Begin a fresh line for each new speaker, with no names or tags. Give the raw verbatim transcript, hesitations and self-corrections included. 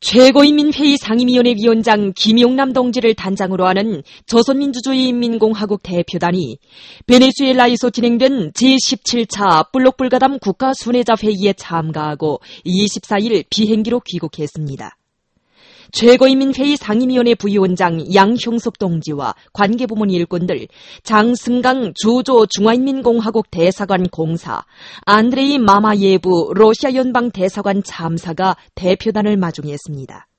최고인민회의 상임위원회 위원장 김용남 동지를 단장으로 하는 조선민주주의인민공화국 대표단이 베네수엘라에서 진행된 제십칠 차 불록불가담 국가순회자 회의에 참가하고 이십사일 비행기로 귀국했습니다. 최고인민회의 상임위원회 부위원장 양형섭 동지와 관계부문 일꾼들, 장승강 주조 중화인민공화국 대사관 공사, 안드레이 마마예부 러시아 연방 대사관 참사가 대표단을 마중했습니다.